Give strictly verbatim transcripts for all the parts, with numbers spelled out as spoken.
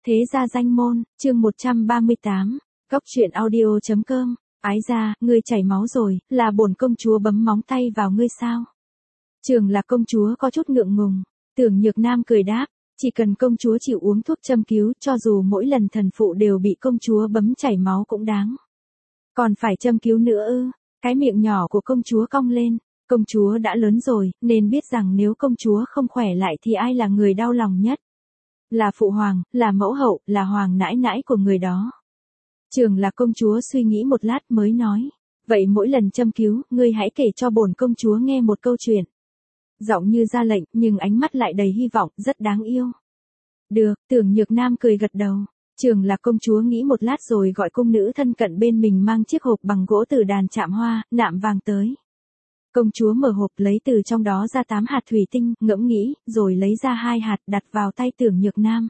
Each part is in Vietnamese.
Thế gia danh môn, chương một trăm ba mươi tám, Góc truyện audio chấm com, ái gia, ngươi chảy máu rồi, là bổn công chúa bấm móng tay vào ngươi sao? Trường Lạc công chúa có chút ngượng ngùng, Tưởng Nhược Nam cười đáp, chỉ cần công chúa chịu uống thuốc châm cứu, cho dù mỗi lần thần phụ đều bị công chúa bấm chảy máu cũng đáng. Còn phải châm cứu nữa ư? Cái miệng nhỏ của công chúa cong lên, công chúa đã lớn rồi, nên biết rằng nếu công chúa không khỏe lại thì ai là người đau lòng nhất? Là phụ hoàng, là mẫu hậu, là hoàng nãi nãi của người đó. Trường Lạc công chúa suy nghĩ một lát mới nói, vậy mỗi lần châm cứu, ngươi hãy kể cho bổn công chúa nghe một câu chuyện. Giọng như ra lệnh, nhưng ánh mắt lại đầy hy vọng, rất đáng yêu. Được, Tưởng Nhược Nam cười gật đầu. Trường Lạc công chúa nghĩ một lát rồi gọi cung nữ thân cận bên mình mang chiếc hộp bằng gỗ từ đàn chạm hoa, nạm vàng tới. Công chúa mở hộp lấy từ trong đó ra tám hạt thủy tinh, ngẫm nghĩ, rồi lấy ra hai hạt đặt vào tay Tưởng Nhược Nam.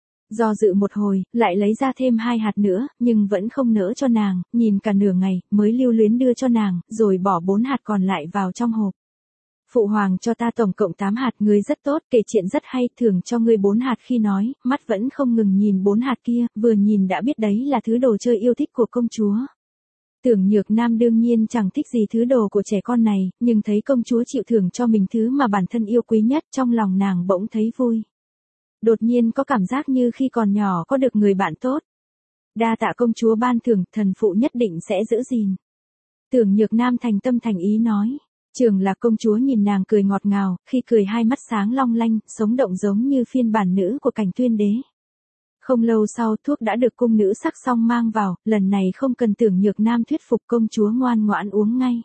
Do dự một hồi, lại lấy ra thêm hai hạt nữa, nhưng vẫn không nỡ cho nàng, nhìn cả nửa ngày, mới lưu luyến đưa cho nàng, rồi bỏ bốn hạt còn lại vào trong hộp. Phụ hoàng cho ta tổng cộng tám hạt, ngươi rất tốt, kể chuyện rất hay, thưởng cho ngươi bốn hạt. Khi nói, mắt vẫn không ngừng nhìn bốn hạt kia, vừa nhìn đã biết đấy là thứ đồ chơi yêu thích của công chúa. Tưởng Nhược Nam đương nhiên chẳng thích gì thứ đồ của trẻ con này, nhưng thấy công chúa chịu thưởng cho mình thứ mà bản thân yêu quý nhất, trong lòng nàng bỗng thấy vui. Đột nhiên có cảm giác như khi còn nhỏ có được người bạn tốt. Đa tạ công chúa ban thưởng, thần phụ nhất định sẽ giữ gìn. Tưởng Nhược Nam thành tâm thành ý nói. Trường Lạc công chúa nhìn nàng cười ngọt ngào, khi cười hai mắt sáng long lanh, sống động giống như phiên bản nữ của Cảnh Tuyên đế. Không lâu sau, thuốc đã được cung nữ sắc xong mang vào, lần này không cần Tưởng Nhược Nam thuyết phục, công chúa ngoan ngoãn uống ngay.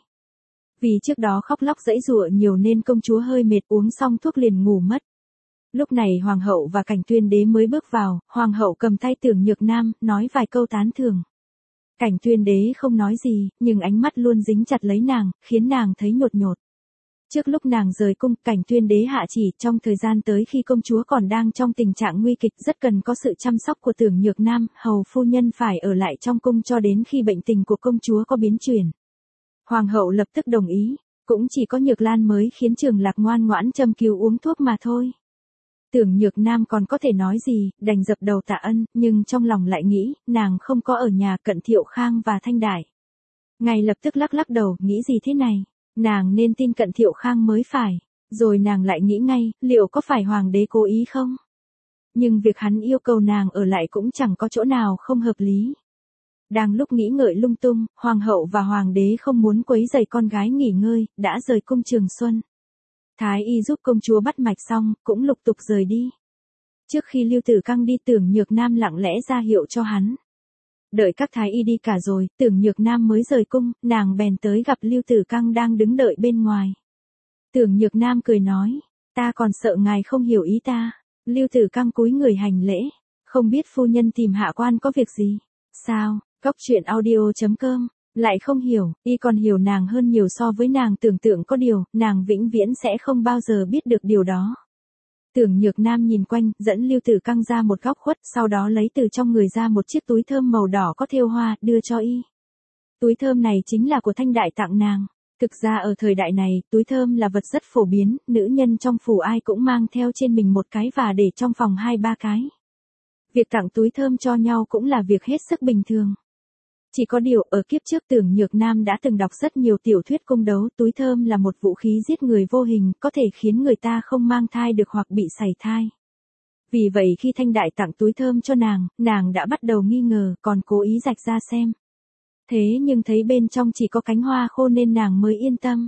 Vì trước đó khóc lóc giãy giụa nhiều nên công chúa hơi mệt, uống xong thuốc liền ngủ mất. Lúc này hoàng hậu và Cảnh Tuyên đế mới bước vào, hoàng hậu cầm tay Tưởng Nhược Nam, nói vài câu tán thưởng. Cảnh Tuyên đế không nói gì, nhưng ánh mắt luôn dính chặt lấy nàng, khiến nàng thấy nhột nhột. Trước lúc nàng rời cung, Cảnh Tuyên đế hạ chỉ, trong thời gian tới khi công chúa còn đang trong tình trạng nguy kịch rất cần có sự chăm sóc của Tưởng Nhược Nam, hầu phu nhân phải ở lại trong cung cho đến khi bệnh tình của công chúa có biến chuyển. Hoàng hậu lập tức đồng ý, cũng chỉ có Nhược Lan mới khiến Trường Lạc ngoan ngoãn châm cứu uống thuốc mà thôi. Tưởng Nhược Nam còn có thể nói gì, đành dập đầu tạ ân, nhưng trong lòng lại nghĩ, nàng không có ở nhà Cận Thiệu Khang và Thanh Đại. Ngay lập tức lắc lắc đầu, nghĩ gì thế này, nàng nên tin Cận Thiệu Khang mới phải, rồi nàng lại nghĩ ngay, liệu có phải hoàng đế cố ý không? Nhưng việc hắn yêu cầu nàng ở lại cũng chẳng có chỗ nào không hợp lý. Đang lúc nghĩ ngợi lung tung, hoàng hậu và hoàng đế không muốn quấy rầy con gái nghỉ ngơi, đã rời cung Trường Xuân. Thái y giúp công chúa bắt mạch xong, cũng lục tục rời đi. Trước khi Lưu Tử Căng đi, Tưởng Nhược Nam lặng lẽ ra hiệu cho hắn. Đợi các thái y đi cả rồi, Tưởng Nhược Nam mới rời cung, nàng bèn tới gặp Lưu Tử Căng đang đứng đợi bên ngoài. Tưởng Nhược Nam cười nói, ta còn sợ ngài không hiểu ý ta. Lưu Tử Căng cúi người hành lễ, không biết phu nhân tìm hạ quan có việc gì. Sao, Góc truyện audio chấm com. Lại không hiểu, y còn hiểu nàng hơn nhiều so với nàng tưởng tượng, có điều, nàng vĩnh viễn sẽ không bao giờ biết được điều đó. Tưởng Nhược Nam nhìn quanh, dẫn Lưu Tử Căng ra một góc khuất, sau đó lấy từ trong người ra một chiếc túi thơm màu đỏ có thêu hoa, đưa cho y. Túi thơm này chính là của Thanh Đại tặng nàng. Thực ra ở thời đại này, túi thơm là vật rất phổ biến, nữ nhân trong phủ ai cũng mang theo trên mình một cái và để trong phòng hai ba cái. Việc tặng túi thơm cho nhau cũng là việc hết sức bình thường. Chỉ có điều, ở kiếp trước Tưởng Nhược Nam đã từng đọc rất nhiều tiểu thuyết cung đấu, túi thơm là một vũ khí giết người vô hình, có thể khiến người ta không mang thai được hoặc bị sảy thai. Vì vậy khi Thanh Đại tặng túi thơm cho nàng, nàng đã bắt đầu nghi ngờ, còn cố ý rạch ra xem. Thế nhưng thấy bên trong chỉ có cánh hoa khô nên nàng mới yên tâm.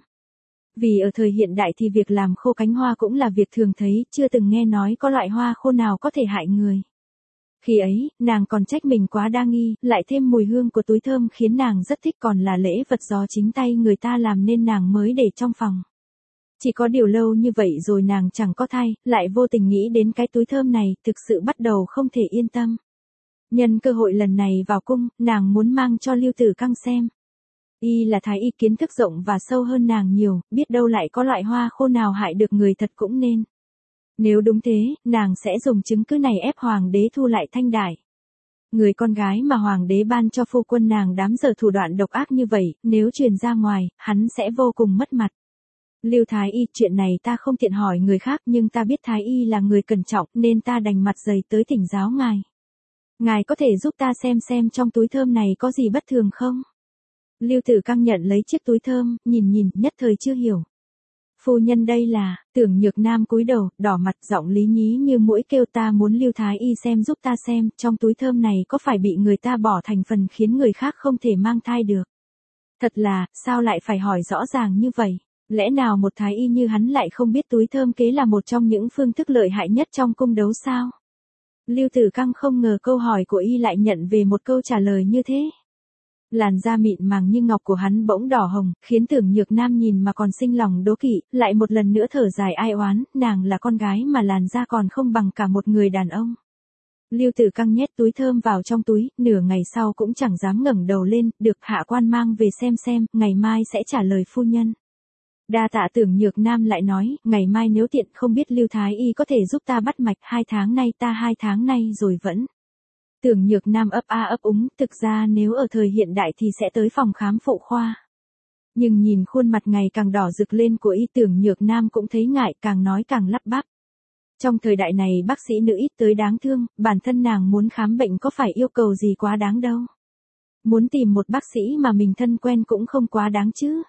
Vì ở thời hiện đại thì việc làm khô cánh hoa cũng là việc thường thấy, chưa từng nghe nói có loại hoa khô nào có thể hại người. Khi ấy, nàng còn trách mình quá đa nghi, lại thêm mùi hương của túi thơm khiến nàng rất thích, còn là lễ vật do chính tay người ta làm nên nàng mới để trong phòng. Chỉ có điều lâu như vậy rồi nàng chẳng có thai, lại vô tình nghĩ đến cái túi thơm này, thực sự bắt đầu không thể yên tâm. Nhân cơ hội lần này vào cung, nàng muốn mang cho Lưu Tử Căng xem. Y là thái y kiến thức rộng và sâu hơn nàng nhiều, biết đâu lại có loại hoa khô nào hại được người thật cũng nên. Nếu đúng thế, nàng sẽ dùng chứng cứ này ép hoàng đế thu lại Thanh Đại. Người con gái mà hoàng đế ban cho phu quân nàng đám giờ thủ đoạn độc ác như vậy, nếu truyền ra ngoài, hắn sẽ vô cùng mất mặt. Lưu thái y, chuyện này ta không tiện hỏi người khác, nhưng ta biết thái y là người cẩn trọng, nên ta đành mặt dày tới thỉnh giáo ngài. Ngài có thể giúp ta xem xem trong túi thơm này có gì bất thường không? Lưu Tử Căng nhận lấy chiếc túi thơm, nhìn nhìn, nhất thời chưa hiểu. Phu nhân đây là, Tưởng Nhược Nam cúi đầu, đỏ mặt, giọng lý nhí như muỗi kêu ta muốn Lưu Thái Y xem giúp ta xem, trong túi thơm này có phải bị người ta bỏ thành phần khiến người khác không thể mang thai được. Thật là, sao lại phải hỏi rõ ràng như vậy? Lẽ nào một thái y như hắn lại không biết túi thơm kế là một trong những phương thức lợi hại nhất trong cung đấu sao? Lưu Tử Căng không ngờ câu hỏi của y lại nhận về một câu trả lời như thế. Làn da mịn màng như ngọc của hắn bỗng đỏ hồng, khiến Tưởng Nhược Nam nhìn mà còn sinh lòng đố kỵ, lại một lần nữa thở dài ai oán, nàng là con gái mà làn da còn không bằng cả một người đàn ông. Lưu Tử Căng nhét túi thơm vào trong túi, nửa ngày sau cũng chẳng dám ngẩng đầu lên, được hạ quan mang về xem xem, ngày mai sẽ trả lời phu nhân. Đa tạ. Tưởng Nhược Nam lại nói, ngày mai nếu tiện không biết Lưu Thái Y có thể giúp ta bắt mạch, hai tháng nay ta hai tháng nay rồi vẫn. Tưởng Nhược Nam ấp a ấp úng, thực ra nếu ở thời hiện đại thì sẽ tới phòng khám phụ khoa. Nhưng nhìn khuôn mặt ngày càng đỏ rực lên của y, Tưởng Nhược Nam cũng thấy ngại, càng nói càng lắp bắp. Trong thời đại này bác sĩ nữ ít tới đáng thương, bản thân nàng muốn khám bệnh có phải yêu cầu gì quá đáng đâu. Muốn tìm một bác sĩ mà mình thân quen cũng không quá đáng chứ.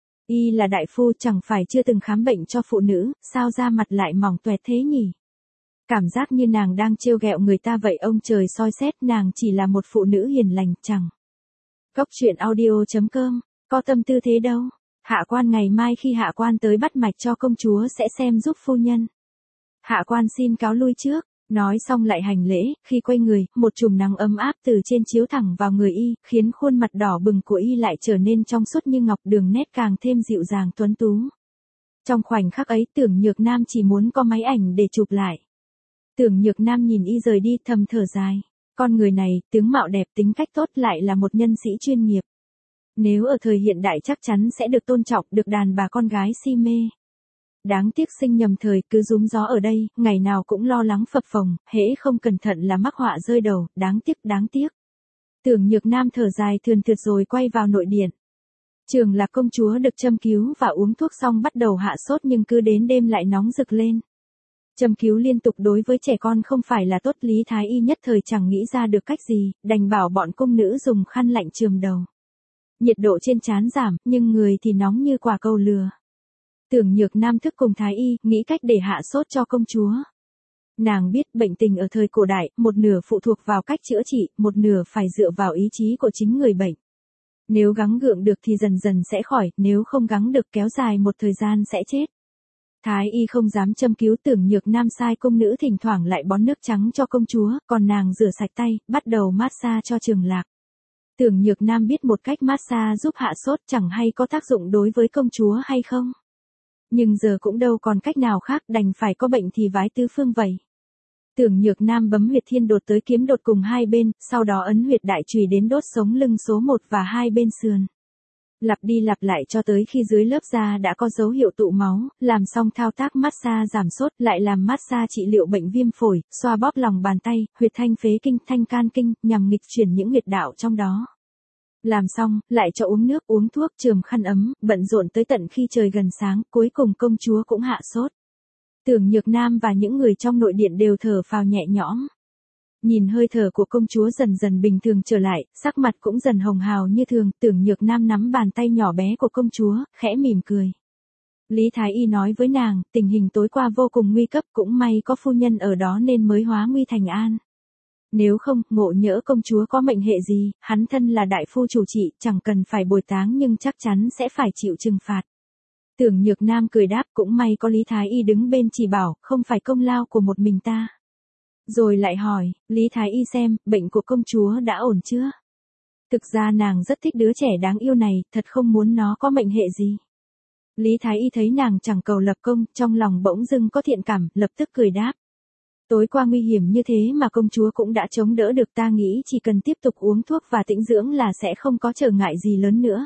Y là đại phu chẳng phải chưa từng khám bệnh cho phụ nữ, sao da mặt lại mỏng toẹt thế nhỉ? Cảm giác như nàng đang trêu ghẹo người ta vậy, ông trời soi xét, nàng chỉ là một phụ nữ hiền lành chẳng. Cốc truyện audio chấm com, có tâm tư thế đâu. Hạ quan ngày mai khi hạ quan tới bắt mạch cho công chúa sẽ xem giúp phu nhân. Hạ quan xin cáo lui trước, nói xong lại hành lễ, khi quay người, một chùm nắng ấm áp từ trên chiếu thẳng vào người y, khiến khuôn mặt đỏ bừng của y lại trở nên trong suốt như ngọc, đường nét càng thêm dịu dàng tuấn tú. Trong khoảnh khắc ấy, Tưởng Nhược Nam chỉ muốn có máy ảnh để chụp lại. Tưởng Nhược Nam nhìn y rời đi thầm thở dài. Con người này, tướng mạo đẹp, tính cách tốt, lại là một nhân sĩ chuyên nghiệp. Nếu ở thời hiện đại chắc chắn sẽ được tôn trọng, được đàn bà con gái si mê. Đáng tiếc sinh nhầm thời, cứ rúm gió ở đây, ngày nào cũng lo lắng phập phồng, hễ không cẩn thận là mắc họa rơi đầu, đáng tiếc, đáng tiếc. Tưởng Nhược Nam thở dài thườn thượt rồi quay vào nội điện. Trường Lạc công chúa được châm cứu và uống thuốc xong bắt đầu hạ sốt, nhưng cứ đến đêm lại nóng rực lên. Châm cứu liên tục đối với trẻ con không phải là tốt, Lý Thái Y nhất thời chẳng nghĩ ra được cách gì, đành bảo bọn cung nữ dùng khăn lạnh chườm đầu. Nhiệt độ trên trán giảm, nhưng người thì nóng như quả cầu lừa. Tưởng Nhược Nam thức cùng Thái Y, nghĩ cách để hạ sốt cho công chúa. Nàng biết bệnh tình ở thời cổ đại, một nửa phụ thuộc vào cách chữa trị, một nửa phải dựa vào ý chí của chính người bệnh. Nếu gắng gượng được thì dần dần sẽ khỏi, nếu không gắng được kéo dài một thời gian sẽ chết. Thái Y không dám châm cứu, Tưởng Nhược Nam sai cung nữ thỉnh thoảng lại bón nước trắng cho công chúa, còn nàng rửa sạch tay, bắt đầu massage cho Trường Lạc. Tưởng Nhược Nam biết một cách massage giúp hạ sốt, chẳng hay có tác dụng đối với công chúa hay không. Nhưng giờ cũng đâu còn cách nào khác, đành phải có bệnh thì vái tứ phương vậy. Tưởng Nhược Nam bấm huyệt thiên đột tới kiếm đột cùng hai bên, sau đó ấn huyệt đại chùy đến đốt sống lưng số một và hai bên sườn. Lặp đi lặp lại cho tới khi dưới lớp da đã có dấu hiệu tụ máu, làm xong thao tác massage giảm sốt, lại làm massage trị liệu bệnh viêm phổi, xoa bóp lòng bàn tay, huyệt thanh phế kinh, thanh can kinh, nhằm nghịch chuyển những huyệt đạo trong đó. Làm xong, lại cho uống nước, uống thuốc, chườm khăn ấm, bận rộn tới tận khi trời gần sáng, cuối cùng công chúa cũng hạ sốt. Tưởng Nhược Nam và những người trong nội điện đều thở phào nhẹ nhõm. Nhìn hơi thở của công chúa dần dần bình thường trở lại, sắc mặt cũng dần hồng hào như thường, Tưởng Nhược Nam nắm bàn tay nhỏ bé của công chúa, khẽ mỉm cười. Lý Thái Y nói với nàng, tình hình tối qua vô cùng nguy cấp, cũng may có phu nhân ở đó nên mới hóa nguy thành an. Nếu không, ngộ nhỡ công chúa có mệnh hệ gì, hắn thân là đại phu chủ trị, chẳng cần phải bồi táng nhưng chắc chắn sẽ phải chịu trừng phạt. Tưởng Nhược Nam cười đáp, cũng may có Lý Thái Y đứng bên chỉ bảo, không phải công lao của một mình ta. Rồi lại hỏi, Lý Thái Y xem, bệnh của công chúa đã ổn chưa? Thực ra nàng rất thích đứa trẻ đáng yêu này, thật không muốn nó có mệnh hệ gì. Lý Thái Y thấy nàng chẳng cầu lập công, trong lòng bỗng dưng có thiện cảm, lập tức cười đáp. Tối qua nguy hiểm như thế mà công chúa cũng đã chống đỡ được, ta nghĩ chỉ cần tiếp tục uống thuốc và tĩnh dưỡng là sẽ không có trở ngại gì lớn nữa.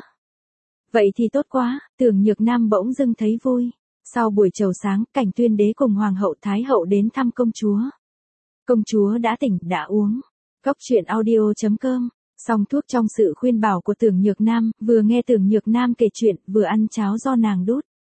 Vậy thì tốt quá, Tưởng Nhược Nam bỗng dưng thấy vui. Sau buổi chầu sáng, Cảnh Tuyên Đế cùng Hoàng hậu Thái hậu đến thăm công chúa. Công chúa đã tỉnh, đã uống. Cốc truyện audio chấm com. Xong thuốc trong sự khuyên bảo của Tưởng Nhược Nam, vừa nghe Tưởng Nhược Nam kể chuyện, vừa ăn cháo do nàng đút.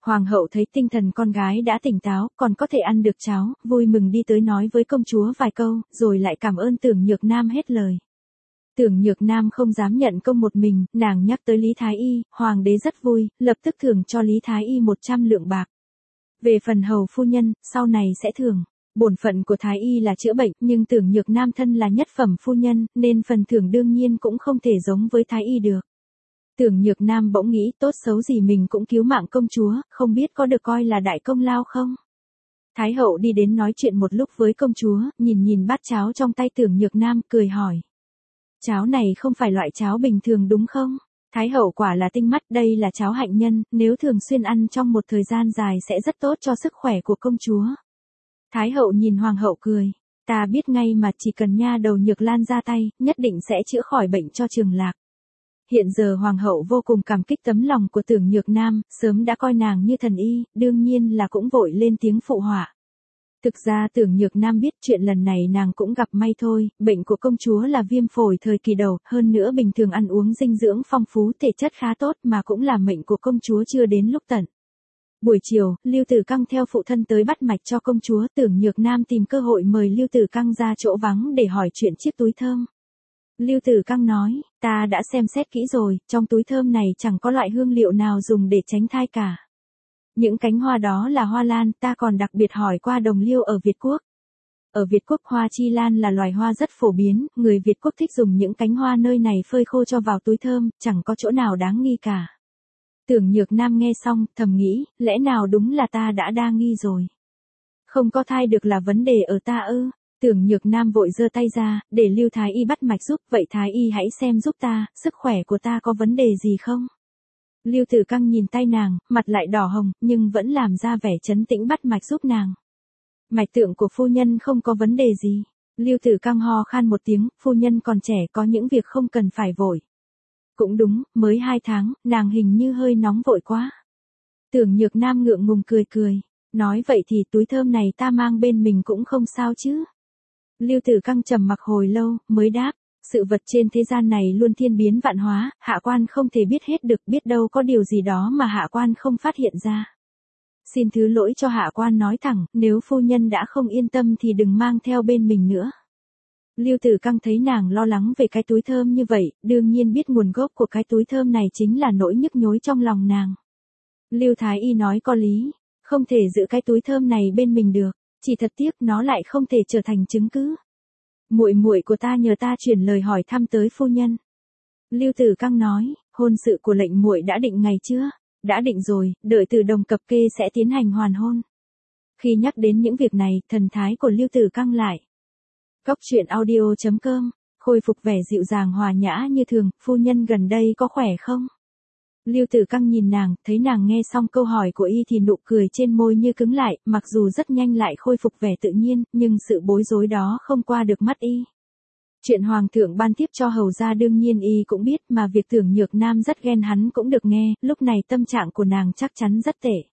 Hoàng hậu thấy tinh thần con gái đã tỉnh táo, còn có thể ăn được cháo, vui mừng đi tới nói với công chúa vài câu, rồi lại cảm ơn Tưởng Nhược Nam hết lời. Tưởng Nhược Nam không dám nhận công một mình, nàng nhắc tới Lý Thái Y, hoàng đế rất vui, lập tức thưởng cho Lý Thái Y một trăm lượng bạc. Về phần hầu phu nhân, sau này sẽ thưởng. Bổn phận của Thái Y là chữa bệnh, nhưng Tưởng Nhược Nam thân là nhất phẩm phu nhân, nên phần thưởng đương nhiên cũng không thể giống với Thái Y được. Tưởng Nhược Nam bỗng nghĩ tốt xấu gì mình cũng cứu mạng công chúa, không biết có được coi là đại công lao không? Thái hậu đi đến nói chuyện một lúc với công chúa, nhìn nhìn bát cháo trong tay Tưởng Nhược Nam, cười hỏi. Cháo này không phải loại cháo bình thường đúng không? Thái hậu quả là tinh mắt, đây là cháo hạnh nhân, nếu thường xuyên ăn trong một thời gian dài sẽ rất tốt cho sức khỏe của công chúa. Thái hậu nhìn hoàng hậu cười, ta biết ngay mà, chỉ cần nha đầu Nhược Lan ra tay, nhất định sẽ chữa khỏi bệnh cho Trường Lạc. Hiện giờ hoàng hậu vô cùng cảm kích tấm lòng của Tưởng Nhược Nam, sớm đã coi nàng như thần y, đương nhiên là cũng vội lên tiếng phụ họa. Thực ra Tưởng Nhược Nam biết chuyện lần này nàng cũng gặp may thôi, bệnh của công chúa là viêm phổi thời kỳ đầu, hơn nữa bình thường ăn uống dinh dưỡng phong phú, thể chất khá tốt, mà cũng là mệnh của công chúa chưa đến lúc tận. Buổi chiều, Lưu Tử Căng theo phụ thân tới bắt mạch cho công chúa, Tưởng Nhược Nam tìm cơ hội mời Lưu Tử Căng ra chỗ vắng để hỏi chuyện chiếc túi thơm. Lưu Tử Căng nói, ta đã xem xét kỹ rồi, trong túi thơm này chẳng có loại hương liệu nào dùng để tránh thai cả. Những cánh hoa đó là hoa lan, ta còn đặc biệt hỏi qua đồng liêu ở Việt Quốc. Ở Việt Quốc hoa chi lan là loài hoa rất phổ biến, người Việt Quốc thích dùng những cánh hoa nơi này phơi khô cho vào túi thơm, chẳng có chỗ nào đáng nghi cả. Tưởng Nhược Nam nghe xong, thầm nghĩ, lẽ nào đúng là ta đã đa nghi rồi. Không có thai được là vấn đề ở ta ư? Tưởng Nhược Nam vội giơ tay ra, để Lưu Thái Y bắt mạch giúp, vậy Thái Y hãy xem giúp ta, sức khỏe của ta có vấn đề gì không? Lưu Tử Căng nhìn tay nàng, mặt lại đỏ hồng, nhưng vẫn làm ra vẻ trấn tĩnh bắt mạch giúp nàng. Mạch tượng của phu nhân không có vấn đề gì. Lưu Tử Căng ho khan một tiếng, phu nhân còn trẻ, có những việc không cần phải vội. Cũng đúng, mới hai tháng, nàng hình như hơi nóng vội quá. Tưởng Nhược Nam ngượng ngùng cười cười, nói vậy thì túi thơm này ta mang bên mình cũng không sao chứ. Lưu Tử Căng trầm mặc hồi lâu, mới đáp, sự vật trên thế gian này luôn thiên biến vạn hóa, hạ quan không thể biết hết được, biết đâu có điều gì đó mà hạ quan không phát hiện ra. Xin thứ lỗi cho hạ quan nói thẳng, nếu phu nhân đã không yên tâm thì đừng mang theo bên mình nữa. Lưu Tử Căng thấy nàng lo lắng về cái túi thơm như vậy, đương nhiên biết nguồn gốc của cái túi thơm này chính là nỗi nhức nhối trong lòng nàng. Lưu Thái Y nói có lý, không thể giữ cái túi thơm này bên mình được, chỉ thật tiếc nó lại không thể trở thành chứng cứ. Muội muội của ta nhờ ta chuyển lời hỏi thăm tới phu nhân. Lưu Tử Căng nói, hôn sự của lệnh muội đã định ngày chưa? Đã định rồi, đợi từ đồng cập kê sẽ tiến hành hoàn hôn. Khi nhắc đến những việc này, thần thái của Lưu Tử Căng lại. Cóc truyện audio chấm com, khôi phục vẻ dịu dàng hòa nhã như thường, phu nhân gần đây có khỏe không? Lưu Tử Căng nhìn nàng, thấy nàng nghe xong câu hỏi của y thì nụ cười trên môi như cứng lại, mặc dù rất nhanh lại khôi phục vẻ tự nhiên, nhưng sự bối rối đó không qua được mắt y. Chuyện hoàng thượng ban tiếp cho hầu gia đương nhiên y cũng biết, mà việc Tưởng Nhược Nam rất ghen hắn cũng được nghe, lúc này tâm trạng của nàng chắc chắn rất tệ.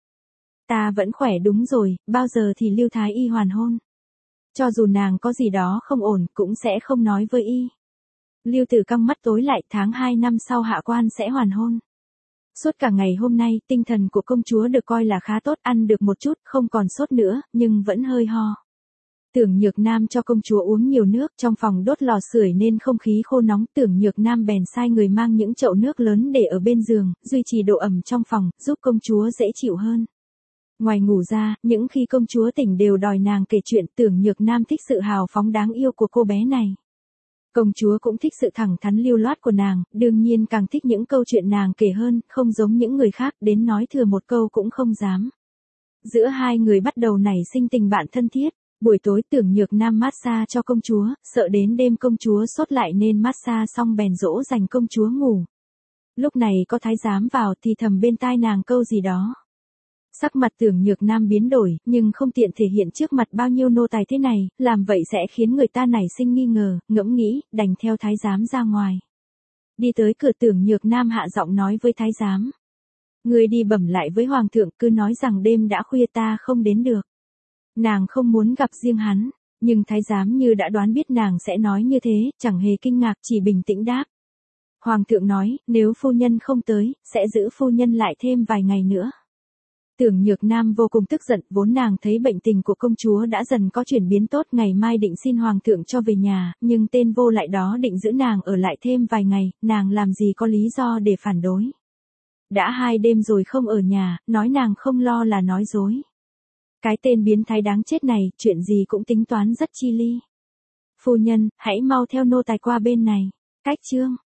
Ta vẫn khỏe đúng rồi, bao giờ thì Lưu Thái Y hoàn hôn? Cho dù nàng có gì đó không ổn, cũng sẽ không nói với y. Lưu Tử Căng mắt tối lại, tháng hai năm sau hạ quan sẽ hoàn hôn. Suốt cả ngày hôm nay, tinh thần của công chúa được coi là khá tốt, ăn được một chút, không còn sốt nữa, nhưng vẫn hơi ho. Tưởng Nhược Nam cho công chúa uống nhiều nước, trong phòng đốt lò sưởi nên không khí khô nóng, Tưởng Nhược Nam bèn sai người mang những chậu nước lớn để ở bên giường, duy trì độ ẩm trong phòng, giúp công chúa dễ chịu hơn. Ngoài ngủ ra, những khi công chúa tỉnh đều đòi nàng kể chuyện, Tưởng Nhược Nam thích sự hào phóng đáng yêu của cô bé này. Công chúa cũng thích sự thẳng thắn lưu loát của nàng, đương nhiên càng thích những câu chuyện nàng kể hơn, không giống những người khác, đến nói thừa một câu cũng không dám. Giữa hai người bắt đầu nảy sinh tình bạn thân thiết. Buổi tối Tưởng Nhược Nam massage cho công chúa, sợ đến đêm công chúa sốt lại nên massage xong bèn dỗ dành công chúa ngủ. Lúc này có thái giám vào thì thầm bên tai nàng câu gì đó. Sắc mặt Tưởng Nhược Nam biến đổi, nhưng không tiện thể hiện trước mặt bao nhiêu nô tài thế này, làm vậy sẽ khiến người ta nảy sinh nghi ngờ, ngẫm nghĩ, đành theo thái giám ra ngoài. Đi tới cửa Tưởng Nhược Nam hạ giọng nói với thái giám. Người đi bẩm lại với hoàng thượng, cứ nói rằng đêm đã khuya ta không đến được. Nàng không muốn gặp riêng hắn, nhưng thái giám như đã đoán biết nàng sẽ nói như thế, chẳng hề kinh ngạc, chỉ bình tĩnh đáp. Hoàng thượng nói, nếu phu nhân không tới, sẽ giữ phu nhân lại thêm vài ngày nữa. Tưởng Nhược Nam vô cùng tức giận, vốn nàng thấy bệnh tình của công chúa đã dần có chuyển biến tốt, ngày mai định xin hoàng thượng cho về nhà, nhưng tên vô lại đó định giữ nàng ở lại thêm vài ngày, nàng làm gì có lý do để phản đối. Đã hai đêm rồi không ở nhà, nói nàng không lo là nói dối. Cái tên biến thái đáng chết này, chuyện gì cũng tính toán rất chi ly. Phu nhân, hãy mau theo nô tài qua bên này. Cách chương